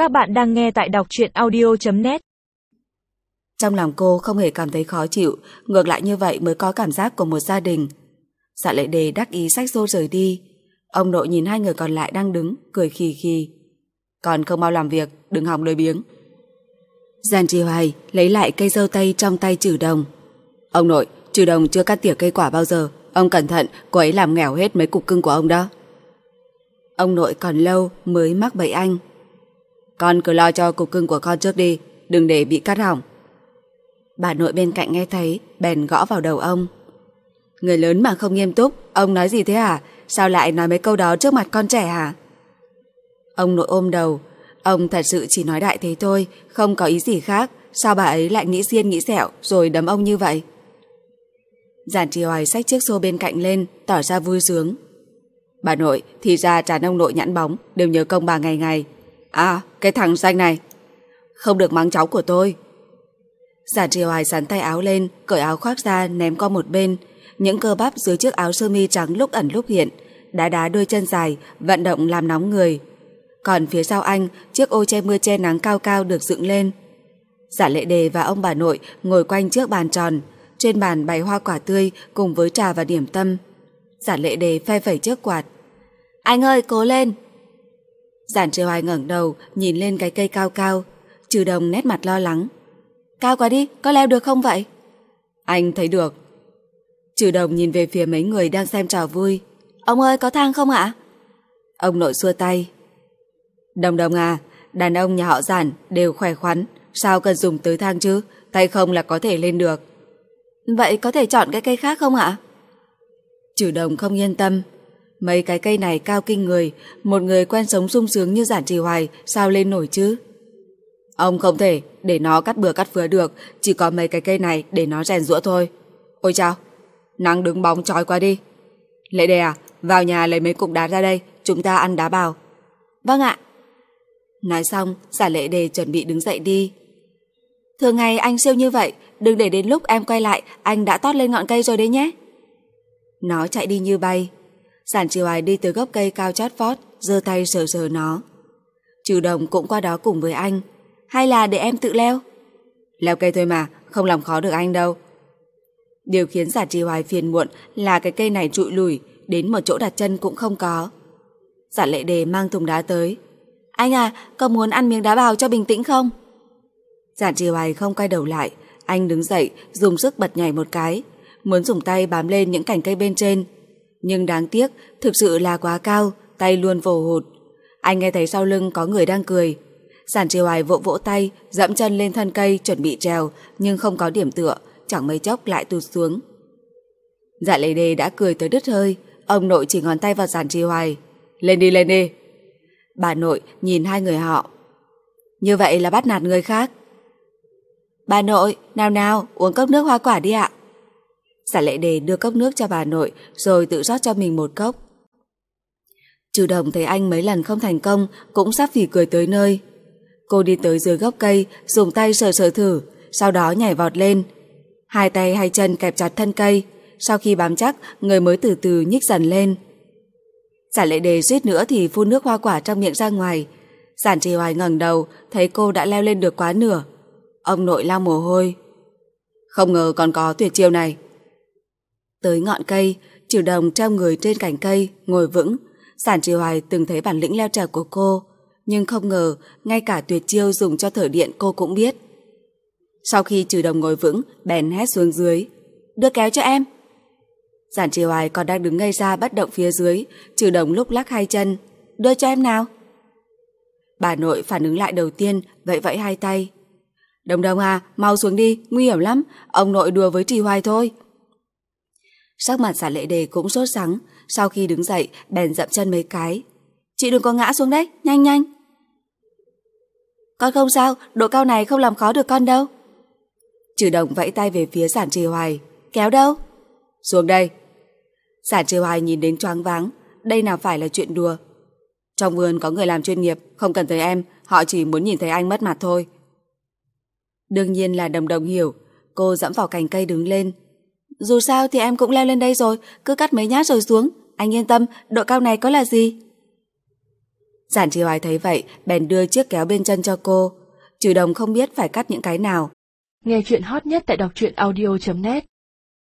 Các bạn đang nghe tại đọc truyện audio.net. Trong lòng cô không hề cảm thấy khó chịu, ngược lại như vậy mới có cảm giác của một gia đình. Dạ Lệ Đề đắc ý xách xô rời đi. Ông nội nhìn hai người còn lại đang đứng, cười khì khì. Còn không mau làm việc, đừng hòng lười biếng. Giản Trì Hoài lấy lại cây dâu tây trong tay Trừ Đồng. Ông nội, Trừ Đồng chưa cắt tỉa cây quả bao giờ. Ông cẩn thận, cô ấy làm nghèo hết mấy cục cưng của ông đó. Ông nội còn lâu mới mắc bẫy anh. Con cứ lo cho cục cưng của con trước đi, đừng để bị cắt hỏng. Bà nội bên cạnh nghe thấy, bèn gõ vào đầu ông. Người lớn mà không nghiêm túc, ông nói gì thế hả? Sao lại nói mấy câu đó trước mặt con trẻ hả? Ông nội ôm đầu. Ông thật sự chỉ nói đại thế thôi, không có ý gì khác. Sao bà ấy lại nghĩ xiên nghĩ xẹo rồi đấm ông như vậy? Giản Trì Hoài xách chiếc xô bên cạnh lên, tỏ ra vui sướng. Bà nội, thì ra tràn ông nội nhãn bóng đều nhớ công bà ngày ngày. À, cái thằng xanh này không được mắng cháu của tôi. Giản Trì Hoài sắn tay áo lên, cởi áo khoác ra ném qua một bên. Những cơ bắp dưới chiếc áo sơ mi trắng lúc ẩn lúc hiện, đá đá đôi chân dài, vận động làm nóng người. Còn phía sau anh, chiếc ô che mưa che nắng cao cao được dựng lên. Dạ Lệ Đề và ông bà nội ngồi quanh chiếc bàn tròn. Trên bàn bày hoa quả tươi cùng với trà và điểm tâm. Dạ Lệ Đề phe phẩy chiếc quạt. Anh ơi, cố lên. Giản Trì Hoài ngẩng đầu nhìn lên cái cây cao cao. Trừ Đồng nét mặt lo lắng. Cao quá đi, có leo được không vậy? Anh thấy được. Trừ Đồng nhìn về phía mấy người đang xem trò vui. Ông ơi, có thang không ạ? Ông nội xua tay. Đồng Đồng à, đàn ông nhà họ Giản đều khỏe khoắn, sao cần dùng tới thang chứ? Tay không là có thể lên được. Vậy có thể chọn cái cây khác không ạ? Trừ Đồng không yên tâm. Mấy cái cây này cao kinh người, một người quen sống sung sướng như Giản Trì Hoài sao lên nổi chứ? Ông không thể để nó cắt bừa cắt vứa được, chỉ có mấy cái cây này để nó rèn giũa thôi. Ôi chao, nắng đứng bóng chói quá đi. Lệ Đề à, vào nhà lấy mấy cục đá ra đây, chúng ta ăn đá bào. Vâng ạ. Nói xong, Giả Lệ Đề chuẩn bị đứng dậy đi. Thường ngày anh siêu như vậy, đừng để đến lúc em quay lại anh đã tót lên ngọn cây rồi đấy nhé. Nó chạy đi như bay. Giản Trì Hoài đi từ gốc cây cao chót vót, giơ tay sờ sờ nó. Trừ Đồng cũng qua đó cùng với anh. Hay là để em tự leo? Leo cây thôi mà, không làm khó được anh đâu. Điều khiến Giản Trì Hoài phiền muộn là cái cây này trụi lùi, đến một chỗ đặt chân cũng không có. Giả Lệ Đề mang thùng đá tới. Anh à, có muốn ăn miếng đá bào cho bình tĩnh không? Giản Trì Hoài không quay đầu lại. Anh đứng dậy, dùng sức bật nhảy một cái, muốn dùng tay bám lên những cành cây bên trên. Nhưng đáng tiếc, thực sự là quá cao, tay luôn vồ hụt. Anh nghe thấy sau lưng có người đang cười. Giản Trì Hoài vỗ vỗ tay, dẫm chân lên thân cây chuẩn bị trèo, nhưng không có điểm tựa, chẳng mấy chốc lại tụt xuống. Dạ Lệ Đề đã cười tới đứt hơi. Ông nội chỉ ngón tay vào Giản Trì Hoài. Lên đi, lên đi. Bà nội nhìn hai người họ. Như vậy là bắt nạt người khác. Bà nội, nào nào, uống cốc nước hoa quả đi ạ. Giả Lệ Đề đưa cốc nước cho bà nội, rồi tự rót cho mình một cốc. Trừ Đồng thấy anh mấy lần không thành công, cũng sắp phì cười tới nơi. Cô đi tới dưới gốc cây, dùng tay sờ sờ thử, sau đó nhảy vọt lên. Hai tay hai chân kẹp chặt thân cây, sau khi bám chắc, người mới từ từ nhích dần lên. Giả Lệ Đề suýt nữa thì phun nước hoa quả trong miệng ra ngoài. Giản Trì Hoài ngẩng đầu, thấy cô đã leo lên được quá nửa. Ông nội lau mồ hôi. Không ngờ còn có tuyệt chiêu này. Tới ngọn cây, Trừ Đồng treo người trên cành cây, ngồi vững. Giản Trì Hoài từng thấy bản lĩnh leo trèo của cô, nhưng không ngờ ngay cả tuyệt chiêu dùng cho thở điện cô cũng biết. Sau khi Trừ Đồng ngồi vững, bèn hét xuống dưới. Đưa kéo cho em. Giản Trì Hoài còn đang đứng ngây ra bất động phía dưới. Trừ Đồng lúc lắc hai chân. Đưa cho em nào. Bà nội phản ứng lại đầu tiên, vẫy vẫy hai tay. Đồng Đồng à, mau xuống đi, nguy hiểm lắm. Ông nội đùa với Trì Hoài thôi. Sắc mặt Giả Lệ Đề cũng sốt sắng. Sau khi đứng dậy, bèn dậm chân mấy cái. Chị đừng có ngã xuống đấy, nhanh nhanh. Con không sao, độ cao này không làm khó được con đâu. Trừ Đồng vẫy tay về phía Giản Trì Hoài. Kéo đâu? Xuống đây. Giản Trì Hoài nhìn đến choáng váng. Đây nào phải là chuyện đùa. Trong vườn có người làm chuyên nghiệp, không cần thấy em, họ chỉ muốn nhìn thấy anh mất mặt thôi. Đương nhiên là Đồng Đồng hiểu. Cô dẫm vào cành cây đứng lên. Dù sao thì em cũng leo lên đây rồi, cứ cắt mấy nhát rồi xuống. Anh yên tâm, độ cao này có là gì. Giản Chi Hoài thấy vậy, bèn đưa chiếc kéo bên chân cho cô. Trừ Đồng không biết phải cắt những cái nào. Nghe chuyện hot nhất tại đọc truyện audio.net